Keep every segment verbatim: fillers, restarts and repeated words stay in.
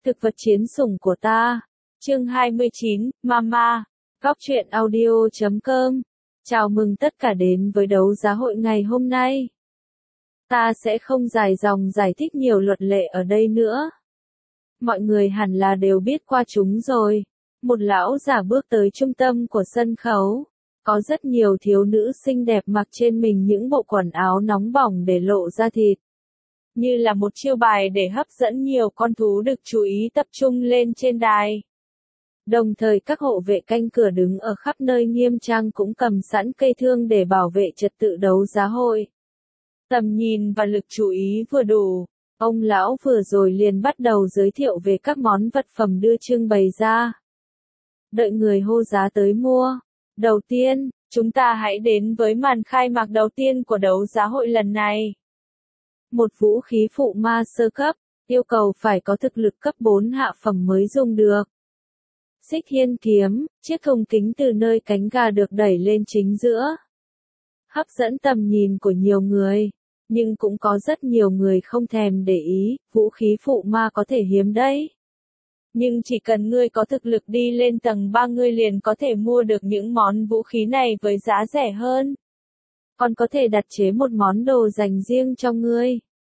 Thực vật chiến sủng của ta. Chương hai mươi chín, Mama. Góc truyện audio chấm com. Chào mừng tất cả đến với đấu giá hội ngày hôm nay. Ta sẽ không dài dòng giải thích nhiều luật lệ ở đây nữa. Mọi người hẳn là đều biết qua chúng rồi. Một lão giả bước tới trung tâm của sân khấu. Có rất nhiều thiếu nữ xinh đẹp mặc trên mình những bộ quần áo nóng bỏng để lộ ra thịt. Như là một chiêu bài để hấp dẫn nhiều con thú được chú ý tập trung lên trên đài. Đồng thời các hộ vệ canh cửa đứng ở khắp nơi nghiêm trang cũng cầm sẵn cây thương để bảo vệ trật tự đấu giá hội. Tầm nhìn và lực chú ý vừa đủ, ông lão vừa rồi liền bắt đầu giới thiệu về các món vật phẩm đưa trưng bày ra. Đợi người hô giá tới mua. Đầu tiên, chúng ta hãy đến với màn khai mạc đầu tiên của đấu giá hội lần này. Một vũ khí phụ ma sơ cấp, yêu cầu phải có thực lực cấp bốn hạ phẩm mới dùng được. Xích hiên kiếm, chiếc thùng kính từ nơi cánh gà được đẩy lên chính giữa. Hấp dẫn tầm nhìn của nhiều người, nhưng cũng có rất nhiều người không thèm để ý, vũ khí phụ ma có thể hiếm đấy. Nhưng chỉ cần ngươi có thực lực đi lên tầng ba ngươi liền có thể mua được những món vũ khí này với giá rẻ hơn. Còn có thể đặt chế một món đồ dành riêng cho ngươi.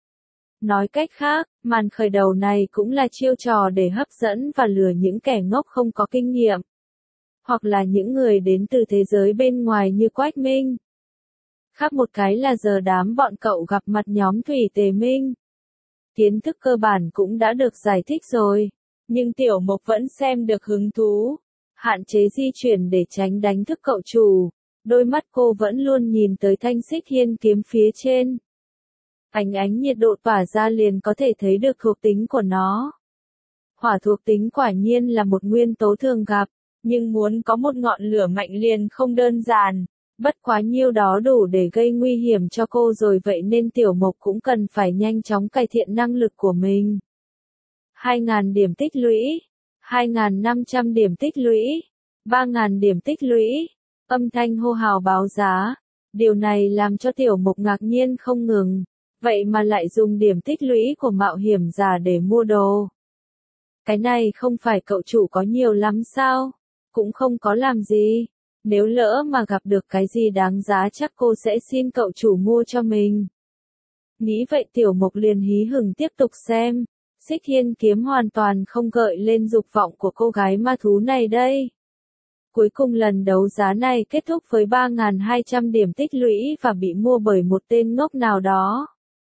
Nói cách khác, màn khởi đầu này cũng là chiêu trò để hấp dẫn và lừa những kẻ ngốc không có kinh nghiệm. Hoặc là những người đến từ thế giới bên ngoài như Quách Minh. Khác một cái là giờ đám bọn cậu gặp mặt nhóm Thủy Tề Minh. Kiến thức cơ bản cũng đã được giải thích rồi. Nhưng Tiểu Mộc vẫn xem được hứng thú. Hạn chế di chuyển để tránh đánh thức cậu chủ. Đôi mắt cô vẫn luôn nhìn tới thanh xích hiên kiếm phía trên. Ánh ánh nhiệt độ tỏa ra liền có thể thấy được thuộc tính của nó. Hỏa thuộc tính quả nhiên là một nguyên tố thường gặp, nhưng muốn có một ngọn lửa mạnh liền không đơn giản. Bất quá nhiêu đó đủ để gây nguy hiểm cho cô rồi vậy nên Tiểu Mộc cũng cần phải nhanh chóng cải thiện năng lực của mình. hai nghìn điểm tích lũy, hai nghìn năm trăm điểm tích lũy, ba nghìn điểm tích lũy. Âm thanh hô hào báo giá. Điều này làm cho Tiểu Mộc ngạc nhiên không ngừng. Vậy mà lại dùng điểm tích lũy của mạo hiểm giả để mua đồ. Cái này không phải cậu chủ có nhiều lắm sao? Cũng không có làm gì. Nếu lỡ mà gặp được cái gì đáng giá chắc cô sẽ xin cậu chủ mua cho mình. Nghĩ vậy Tiểu Mộc liền hí hửng tiếp tục xem. Xích hiên kiếm hoàn toàn không gợi lên dục vọng của cô gái ma thú này đây. Cuối cùng lần đấu giá này kết thúc với ba nghìn hai trăm điểm tích lũy và bị mua bởi một tên ngốc nào đó.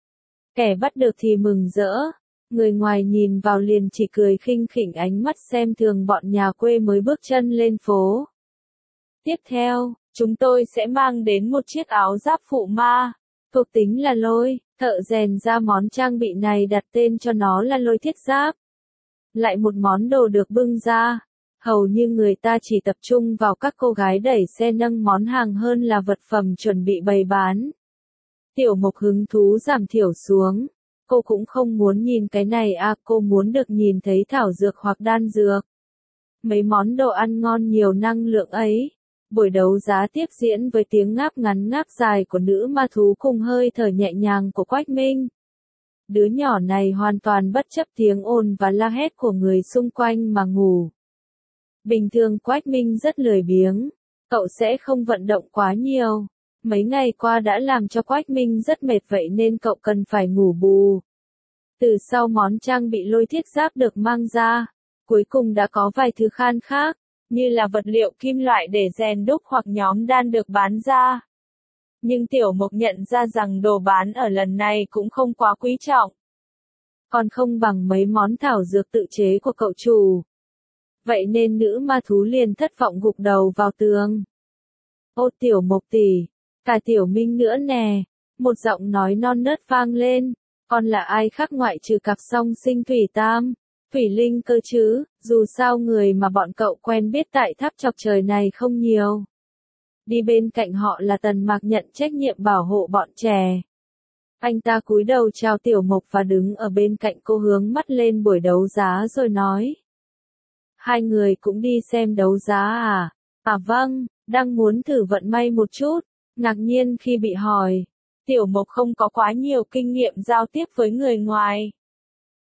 Kẻ bắt được thì mừng rỡ, người ngoài nhìn vào liền chỉ cười khinh khỉnh ánh mắt xem thường bọn nhà quê mới bước chân lên phố. Tiếp theo, chúng tôi sẽ mang đến một chiếc áo giáp phụ ma, thuộc tính là lôi, thợ rèn ra món trang bị này đặt tên cho nó là lôi thiết giáp. Lại một món đồ được bưng ra, hầu như người ta chỉ tập trung vào các cô gái đẩy xe nâng món hàng hơn là vật phẩm chuẩn bị bày bán. Tiểu Mộc hứng thú giảm thiểu xuống. Cô cũng không muốn nhìn cái này à, cô muốn được nhìn thấy thảo dược hoặc đan dược. Mấy món đồ ăn ngon nhiều năng lượng ấy. Buổi đấu giá tiếp diễn với tiếng ngáp ngắn ngáp dài của nữ ma thú cùng hơi thở nhẹ nhàng của Quách Minh. Đứa nhỏ này hoàn toàn bất chấp tiếng ồn và la hét của người xung quanh mà ngủ. Bình thường Quách Minh rất lười biếng. Cậu sẽ không vận động quá nhiều. Mấy ngày qua đã làm cho Quách Minh rất mệt vậy nên cậu cần phải ngủ bù. Từ sau món trang bị lôi thiết giáp được mang ra, cuối cùng đã có vài thứ khan khác, như là vật liệu kim loại để rèn đúc hoặc nhóm đan được bán ra. Nhưng Tiểu Mộc nhận ra rằng đồ bán ở lần này cũng không quá quý trọng. Còn không bằng mấy món thảo dược tự chế của cậu chủ. Vậy nên nữ ma thú liền thất vọng gục đầu vào tường. Ô Tiểu Mộc tỷ, cả Tiểu Minh nữa nè, một giọng nói non nớt vang lên, còn là ai khác ngoại trừ cặp song sinh Thủy Tam, Thủy Linh cơ chứ, dù sao người mà bọn cậu quen biết tại tháp chọc trời này không nhiều. Đi bên cạnh họ là Tần Mạc nhận trách nhiệm bảo hộ bọn trẻ. Anh ta cúi đầu chào Tiểu Mộc và đứng ở bên cạnh cô hướng mắt lên buổi đấu giá rồi nói. Hai người cũng đi xem đấu giá à? À vâng, đang muốn thử vận may một chút. Ngạc nhiên khi bị hỏi, Tiểu Mộc không có quá nhiều kinh nghiệm giao tiếp với người ngoài.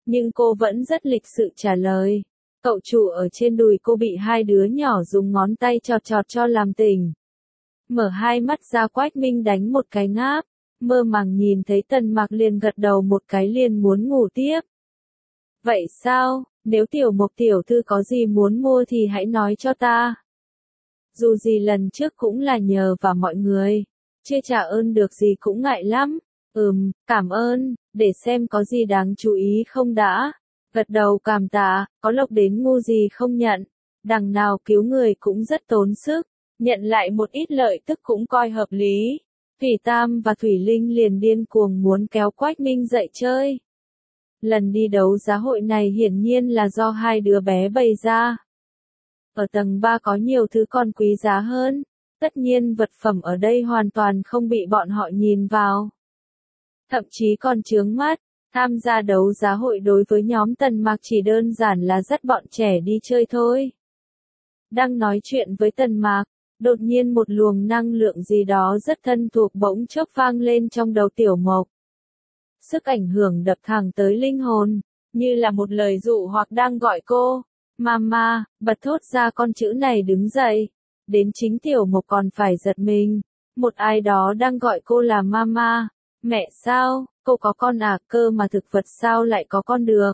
nhưng cô vẫn rất lịch sự trả lời. Cậu chủ ở trên đùi cô bị hai đứa nhỏ dùng ngón tay chọt chọt cho làm tỉnh. Mở hai mắt ra Quách Minh đánh một cái ngáp, mơ màng nhìn thấy Tần Mạc liền gật đầu một cái liền muốn ngủ tiếp. Vậy sao, nếu Tiểu Mộc tiểu thư có gì muốn mua thì hãy nói cho ta. Dù gì lần trước cũng là nhờ vào mọi người, chưa trả ơn được gì cũng ngại lắm. Ừm, cảm ơn, để xem có gì đáng chú ý không đã. Gật đầu cảm tạ, có lộc đến ngu gì không nhận. Đằng nào cứu người cũng rất tốn sức, nhận lại một ít lợi tức cũng coi hợp lý. Thủy Tam và Thủy Linh liền điên cuồng muốn kéo Quách Minh dậy chơi. Lần đi đấu giá hội này hiển nhiên là do hai đứa bé bày ra. Ở tầng ba có nhiều thứ còn quý giá hơn, tất nhiên vật phẩm ở đây hoàn toàn không bị bọn họ nhìn vào. Thậm chí còn chướng mắt, tham gia đấu giá hội đối với nhóm Tần Mạc chỉ đơn giản là dắt bọn trẻ đi chơi thôi. Đang nói chuyện với Tần Mạc, đột nhiên một luồng năng lượng gì đó rất thân thuộc bỗng chốc vang lên trong đầu Tiểu Mộc. Sức ảnh hưởng đập thẳng tới linh hồn, như là một lời dụ hoặc đang gọi cô. Mama, bật thốt ra con chữ này đứng dậy. Đến chính Tiểu Mộc còn phải giật mình. Một ai đó đang gọi cô là Mama. Mẹ sao, cô có con à, cơ mà thực vật sao lại có con được?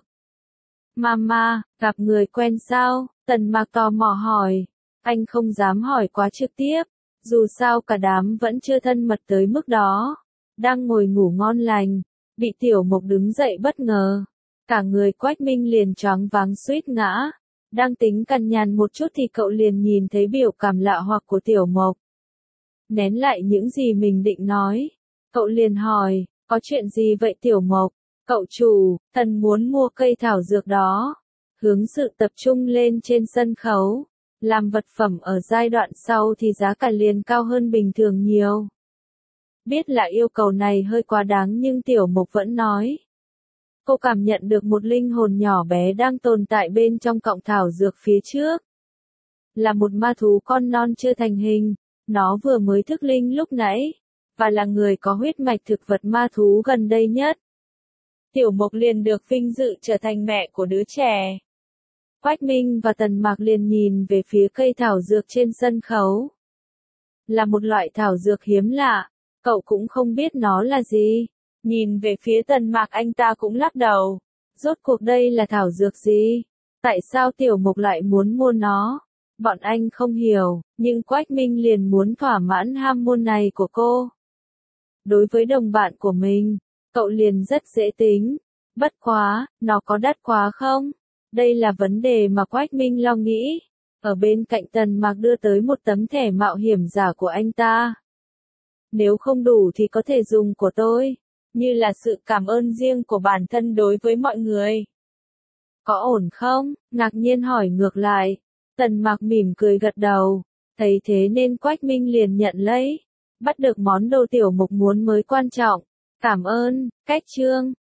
Mama, gặp người quen sao? Tần Mạc tò mò hỏi. Anh không dám hỏi quá trực tiếp, dù sao cả đám vẫn chưa thân mật tới mức đó. Đang ngồi ngủ ngon lành, bị Tiểu Mộc đứng dậy bất ngờ. Cả người Quách Minh liền choáng váng suýt ngã. Đang tính cằn nhằn một chút thì cậu liền nhìn thấy biểu cảm lạ hoặc của Tiểu Mộc. Nén lại những gì mình định nói. Cậu liền hỏi, có chuyện gì vậy Tiểu Mộc? Cậu chủ, thần muốn mua cây thảo dược đó. Hướng sự tập trung lên trên sân khấu. Làm vật phẩm ở giai đoạn sau thì giá cả liền cao hơn bình thường nhiều. Biết là yêu cầu này hơi quá đáng nhưng Tiểu Mộc vẫn nói. Cô cảm nhận được một linh hồn nhỏ bé đang tồn tại bên trong cọng thảo dược phía trước. Là một ma thú con non chưa thành hình, nó vừa mới thức linh lúc nãy, và là người có huyết mạch thực vật ma thú gần đây nhất. Tiểu Mộc liền được vinh dự trở thành mẹ của đứa trẻ. Quách Minh và Tần Mạc liền nhìn về phía cây thảo dược trên sân khấu. Là một loại thảo dược hiếm lạ, cậu cũng không biết nó là gì. Nhìn về phía Tần Mạc anh ta cũng lắc đầu. Rốt cuộc đây là thảo dược gì? Tại sao Tiểu Mộc lại muốn mua nó? Bọn anh không hiểu, nhưng Quách Minh liền muốn thỏa mãn ham muốn này của cô. Đối với đồng bạn của mình, cậu liền rất dễ tính. Bất quá, nó có đắt quá không? Đây là vấn đề mà Quách Minh lo nghĩ. Ở bên cạnh Tần Mạc đưa tới một tấm thẻ mạo hiểm giả của anh ta. Nếu không đủ thì có thể dùng của tôi. Như là sự cảm ơn riêng của bản thân đối với mọi người. Có ổn không? Ngạc nhiên hỏi ngược lại. Tần Mạc mỉm cười gật đầu. Thấy thế nên Quách Minh liền nhận lấy. Bắt được món đồ Tiểu Mộc muốn mới quan trọng. Cảm ơn, cách chương.